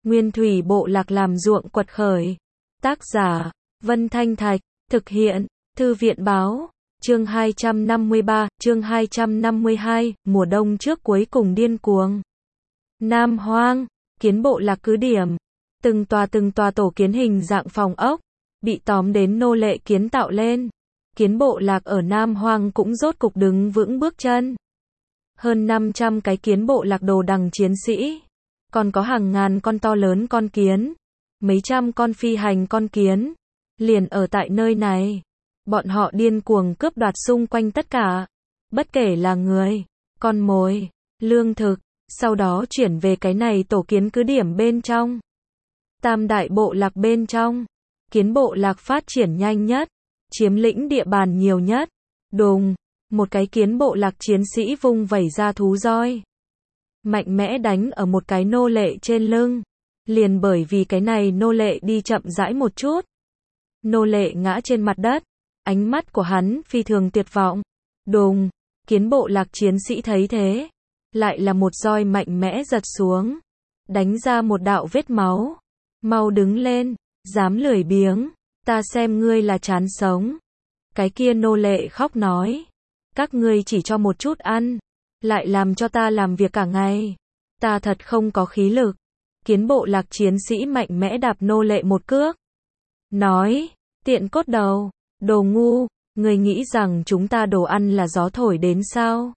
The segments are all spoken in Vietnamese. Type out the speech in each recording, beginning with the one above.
Nguyên thủy bộ lạc làm ruộng quật khởi. Tác giả, Vân Thanh Thạch, thực hiện, Thư viện báo, chương 253, chương 252, mùa đông trước cuối cùng điên cuồng. Nam Hoang, kiến bộ lạc cứ điểm. Từng tòa tổ kiến hình dạng phòng ốc, bị tóm đến nô lệ kiến tạo lên. Kiến bộ lạc ở Nam Hoang cũng rốt cục đứng vững bước chân. Hơn 500 cái kiến bộ lạc đồ đằng chiến sĩ. Còn có hàng ngàn con to lớn con kiến. Mấy trăm con phi hành con kiến. Liền ở tại nơi này. Bọn họ điên cuồng cướp đoạt xung quanh tất cả. Bất kể là người, con mồi, lương thực. Sau đó chuyển về cái này tổ kiến cứ điểm bên trong. Tam đại bộ lạc bên trong. Kiến bộ lạc phát triển nhanh nhất. Chiếm lĩnh địa bàn nhiều nhất. Đùng, một cái kiến bộ lạc chiến sĩ vung vẩy ra thú roi. Mạnh mẽ đánh ở một cái nô lệ trên lưng. Liền bởi vì cái này nô lệ đi chậm rãi một chút. Nô lệ ngã trên mặt đất. Ánh mắt của hắn phi thường tuyệt vọng. Đùng, kiến bộ lạc chiến sĩ thấy thế. Lại là một roi mạnh mẽ giật xuống. Đánh ra một đạo vết máu. Mau đứng lên, dám lười biếng. Ta xem ngươi là chán sống. Cái kia nô lệ khóc nói. Các ngươi chỉ cho một chút ăn. Lại làm cho ta làm việc cả ngày. Ta thật không có khí lực. Kiến bộ lạc chiến sĩ mạnh mẽ đạp nô lệ một cước. Nói, tiện cốt đầu, đồ ngu, ngươi nghĩ rằng chúng ta đồ ăn là gió thổi đến sao?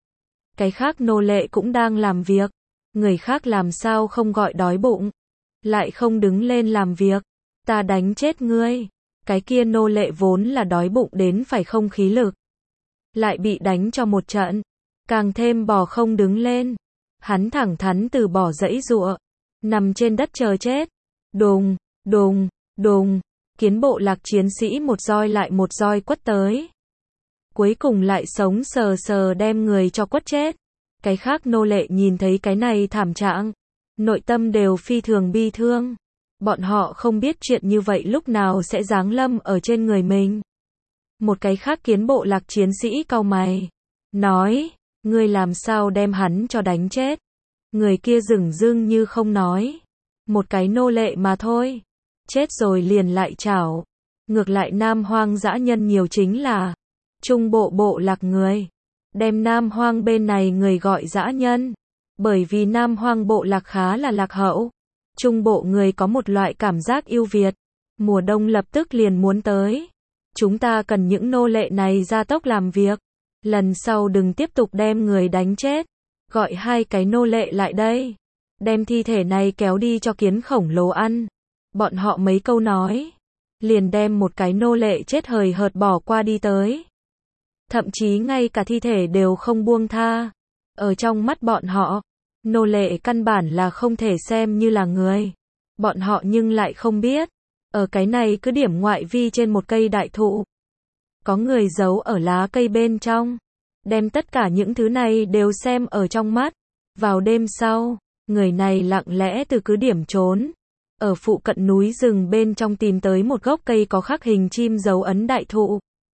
Cái khác nô lệ cũng đang làm việc. Người khác làm sao không gọi đói bụng. Lại không đứng lên làm việc. Ta đánh chết ngươi. Cái kia nô lệ vốn là đói bụng đến phải không khí lực. Lại bị đánh cho một trận. Càng thêm bò không đứng lên. Hắn thẳng thắn từ bỏ giãy giụa. Nằm trên đất chờ chết. Đùng, đùng, đùng. Kiến bộ lạc chiến sĩ một roi lại một roi quất tới. Cuối cùng lại sống sờ sờ đem người cho quất chết. Cái khác nô lệ nhìn thấy cái này thảm trạng. Nội tâm đều phi thường bi thương. Bọn họ không biết chuyện như vậy lúc nào sẽ giáng lâm ở trên người mình. Một cái khác kiến bộ lạc chiến sĩ cau mày. Nói, ngươi làm sao đem hắn cho đánh chết. Người kia dửng dưng như không nói. Một cái nô lệ mà thôi. Chết rồi liền lại chảo. Ngược lại Nam Hoang dã nhân nhiều chính là Trung bộ bộ lạc người. Đem Nam Hoang bên này người gọi dã nhân. Bởi vì Nam Hoang bộ lạc khá là lạc hậu. Trung bộ người có một loại cảm giác ưu việt. Mùa đông lập tức liền muốn tới. Chúng ta cần những nô lệ này ra tốc làm việc. Lần sau đừng tiếp tục đem người đánh chết. Gọi hai cái nô lệ lại đây. Đem thi thể này kéo đi cho kiến khổng lồ ăn. Bọn họ mấy câu nói. Liền đem một cái nô lệ chết hời hợt bỏ qua đi tới. Thậm chí ngay cả thi thể đều không buông tha. Ở trong mắt bọn họ, nô lệ căn bản là không thể xem như là người. Bọn họ nhưng lại không biết. Ở cái này cứ điểm ngoại vi trên một cây đại thụ. Có người giấu ở lá cây bên trong. Đem tất cả những thứ này đều xem ở trong mắt. Vào đêm sau, người này lặng lẽ từ cứ điểm trốn. Ở phụ cận núi rừng bên trong tìm tới một gốc cây có khắc hình chim dấu ấn đại thụ.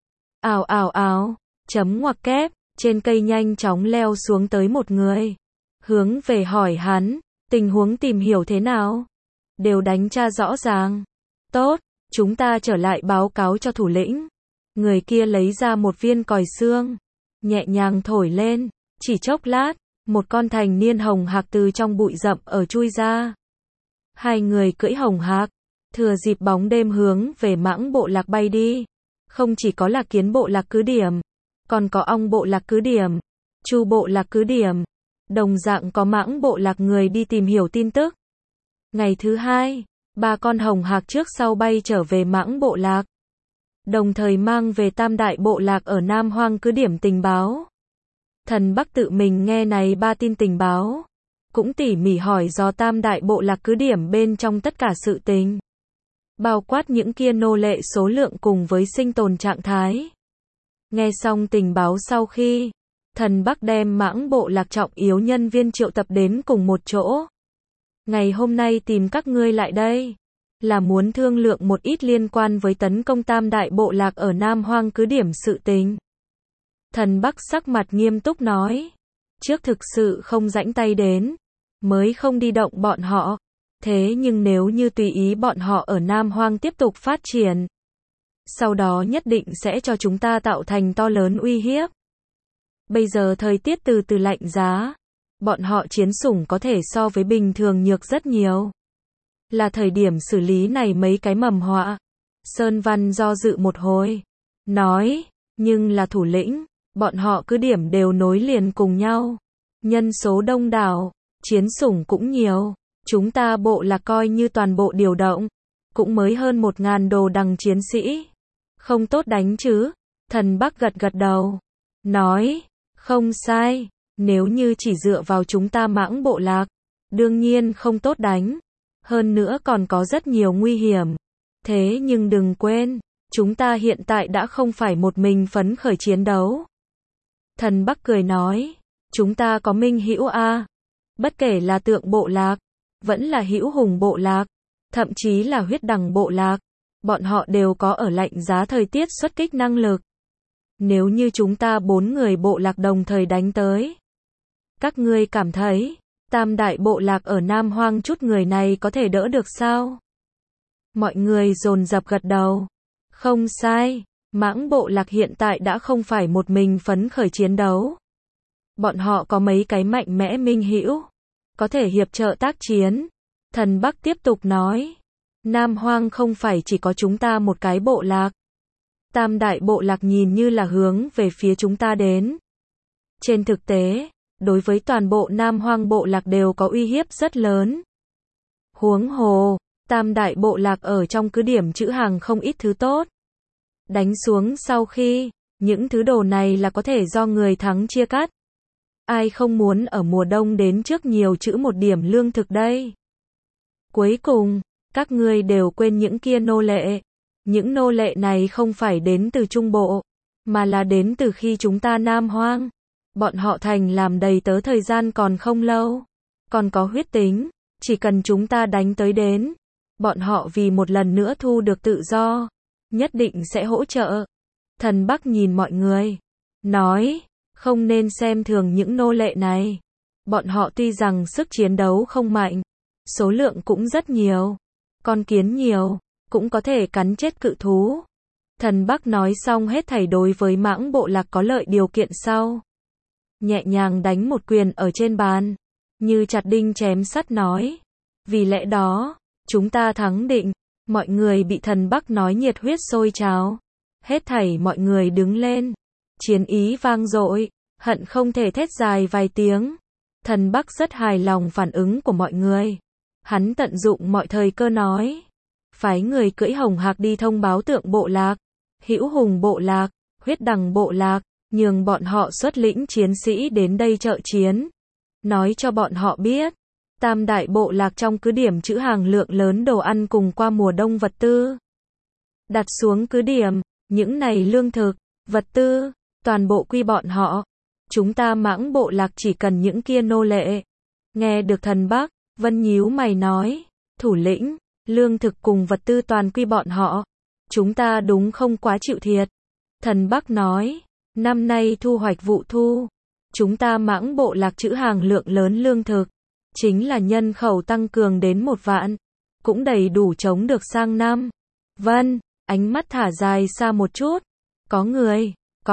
Ào ào ào, chấm ngoặc kép, trên cây nhanh chóng leo xuống tới một người. Hướng về hỏi hắn, tình huống tìm hiểu thế nào? Đều đánh tra rõ ràng. Tốt, chúng ta trở lại báo cáo cho thủ lĩnh. Người kia lấy ra một viên còi xương. Nhẹ nhàng thổi lên, chỉ chốc lát, một con thành niên hồng hạc từ trong bụi rậm ở chui ra. Hai người cưỡi hồng hạc, thừa dịp bóng đêm hướng về Mãng bộ lạc bay đi. Không chỉ có là kiến bộ lạc cứ điểm, còn có ong bộ lạc cứ điểm, chu bộ lạc cứ điểm. Đồng dạng có Mãng bộ lạc người đi tìm hiểu tin tức. Ngày thứ hai, ba con hồng hạc trước sau bay trở về Mãng bộ lạc. Đồng thời mang về tam đại bộ lạc ở Nam Hoang cứ điểm tình báo. Thần Bắc tự mình nghe này ba tin tình báo. Cũng tỉ mỉ hỏi do tam đại bộ lạc cứ điểm bên trong tất cả sự tình. Bao quát những kia nô lệ số lượng cùng với sinh tồn trạng thái. Nghe xong tình báo sau khi, Thần Bắc đem Mãng bộ lạc trọng yếu nhân viên triệu tập đến cùng một chỗ. Ngày hôm nay tìm các ngươi lại đây, là muốn thương lượng một ít liên quan với tấn công tam đại bộ lạc ở Nam Hoang cứ điểm sự tình. Thần Bắc sắc mặt nghiêm túc nói. Trước thực sự không rãnh tay đến. Mới không đi động bọn họ. Thế nhưng nếu như tùy ý bọn họ ở Nam Hoang tiếp tục phát triển, sau đó nhất định sẽ cho chúng ta tạo thành to lớn uy hiếp. Bây giờ thời tiết từ từ lạnh giá, bọn họ chiến sủng có thể so với bình thường nhược rất nhiều. Là thời điểm xử lý này mấy cái mầm họa. Sơn Văn do dự một hồi, nói, nhưng là thủ lĩnh, bọn họ cứ điểm đều nối liền cùng nhau. Nhân số đông đảo, chiến sủng cũng nhiều, chúng ta bộ lạc coi như toàn bộ điều động, cũng mới hơn 1000 đồ đằng chiến sĩ. Không tốt đánh chứ? Thần Bắc gật gật đầu, nói, không sai, nếu như chỉ dựa vào chúng ta Mãng bộ lạc, đương nhiên không tốt đánh. Hơn nữa còn có rất nhiều nguy hiểm. Thế nhưng đừng quên, chúng ta hiện tại đã không phải một mình phấn khởi chiến đấu. Thần Bắc cười nói, chúng ta có Minh Hữu a, bất kể là Tượng bộ lạc, vẫn là Hữu Hùng bộ lạc, thậm chí là Huyết Đằng bộ lạc, bọn họ đều có ở lạnh giá thời tiết xuất kích năng lực. Nếu như chúng ta 4 người bộ lạc đồng thời đánh tới, các ngươi cảm thấy Tam đại bộ lạc ở Nam Hoang chút người này có thể đỡ được sao? Mọi người dồn dập gật đầu. Không sai, Mãng bộ lạc hiện tại đã không phải một mình phấn khởi chiến đấu. Bọn họ có mấy cái mạnh mẽ minh hữu, có thể hiệp trợ tác chiến. Thần Bắc tiếp tục nói, Nam Hoang không phải chỉ có chúng ta một cái bộ lạc. Tam đại bộ lạc nhìn như là hướng về phía chúng ta đến. Trên thực tế, đối với toàn bộ Nam Hoang bộ lạc đều có uy hiếp rất lớn. Huống hồ, Tam đại bộ lạc ở trong cứ điểm trữ hàng không ít thứ tốt. Đánh xuống sau khi, những thứ đồ này là có thể do người thắng chia cắt. Ai không muốn ở mùa đông đến trước nhiều trữ một điểm lương thực đây? Cuối cùng, các ngươi đều quên những kia nô lệ. Những nô lệ này không phải đến từ Trung Bộ, mà là đến từ khi chúng ta Nam Hoang. Bọn họ thành làm đầy tớ thời gian còn không lâu. Còn có huyết tính, chỉ cần chúng ta đánh tới đến, bọn họ vì một lần nữa thu được tự do, nhất định sẽ hỗ trợ. Thần Bắc nhìn mọi người, nói, không nên xem thường những nô lệ này. Bọn họ tuy rằng sức chiến đấu không mạnh, số lượng cũng rất nhiều, con kiến nhiều, cũng có thể cắn chết cự thú. Thần Bắc nói xong hết thảy đối với Mãng bộ lạc có lợi điều kiện sau. Nhẹ nhàng đánh một quyền ở trên bàn, như chặt đinh chém sắt nói. Vì lẽ đó, chúng ta thắng định. Mọi người bị Thần Bắc nói nhiệt huyết sôi trào. Hết thảy mọi người đứng lên. Chiến ý vang dội, hận không thể thét dài vài tiếng. Thần Bắc rất hài lòng phản ứng của mọi người. Hắn tận dụng mọi thời cơ nói. Phái người cưỡi hồng hạc đi thông báo Tượng bộ lạc, Hữu Hùng bộ lạc, Huyết Đằng bộ lạc, nhường bọn họ xuất lĩnh chiến sĩ đến đây trợ chiến. Nói cho bọn họ biết, Tam đại bộ lạc trong cứ điểm trữ hàng lượng lớn đồ ăn cùng qua mùa đông vật tư. Đặt xuống cứ điểm, những này lương thực, vật tư, toàn bộ quy bọn họ. Chúng ta Mãng bộ lạc chỉ cần những kia nô lệ. Nghe được Thần Bắc, Vân nhíu mày nói, thủ lĩnh, lương thực cùng vật tư toàn quy bọn họ. Chúng ta đúng không quá chịu thiệt. Thần Bắc nói, năm nay thu hoạch vụ thu, chúng ta Mãng bộ lạc trữ hàng lượng lớn lương thực, chính là nhân khẩu tăng cường đến 1 vạn, cũng đầy đủ chống được sang năm. Vân, ánh mắt thả dài xa một chút. Có người,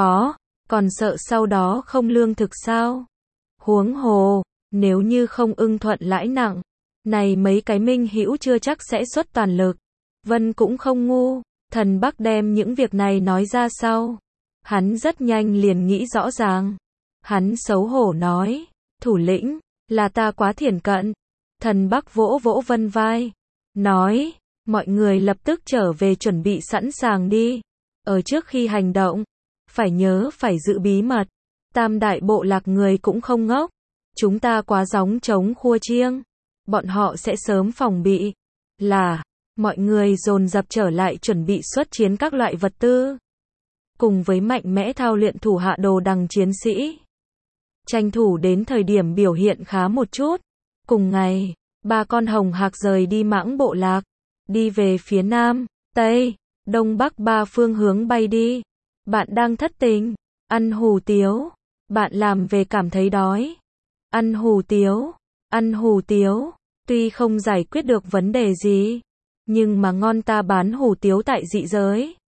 còn sợ sau đó không lương thực sao? Huống hồ, nếu như không ưng thuận lãi nặng, này mấy cái minh hữu chưa chắc sẽ xuất toàn lực. Vân cũng không ngu, Thần Bắc đem những việc này nói ra sau. Hắn rất nhanh liền nghĩ rõ ràng. Hắn xấu hổ nói, thủ lĩnh, là ta quá thiển cận. Thần Bắc vỗ vỗ Vân vai, nói, mọi người lập tức trở về chuẩn bị sẵn sàng đi. Ở trước khi hành động, phải nhớ phải giữ bí mật. Tam đại bộ lạc người cũng không ngốc. Chúng ta quá gióng trống khua chiêng, bọn họ sẽ sớm phòng bị. Là, mọi người dồn dập trở lại chuẩn bị xuất chiến các loại vật tư. Cùng với mạnh mẽ thao luyện thủ hạ đồ đằng chiến sĩ. Tranh thủ đến thời điểm biểu hiện khá một chút. Cùng ngày, 3 con hồng hạc rời đi Mãng bộ lạc, đi về phía Nam, Tây, Đông Bắc 3 phương hướng bay đi. Bạn đang thất tình, ăn hủ tiếu, bạn làm về cảm thấy đói. Ăn hủ tiếu, Tuy không giải quyết được vấn đề gì, nhưng mà ngon ta bán hủ tiếu tại dị giới.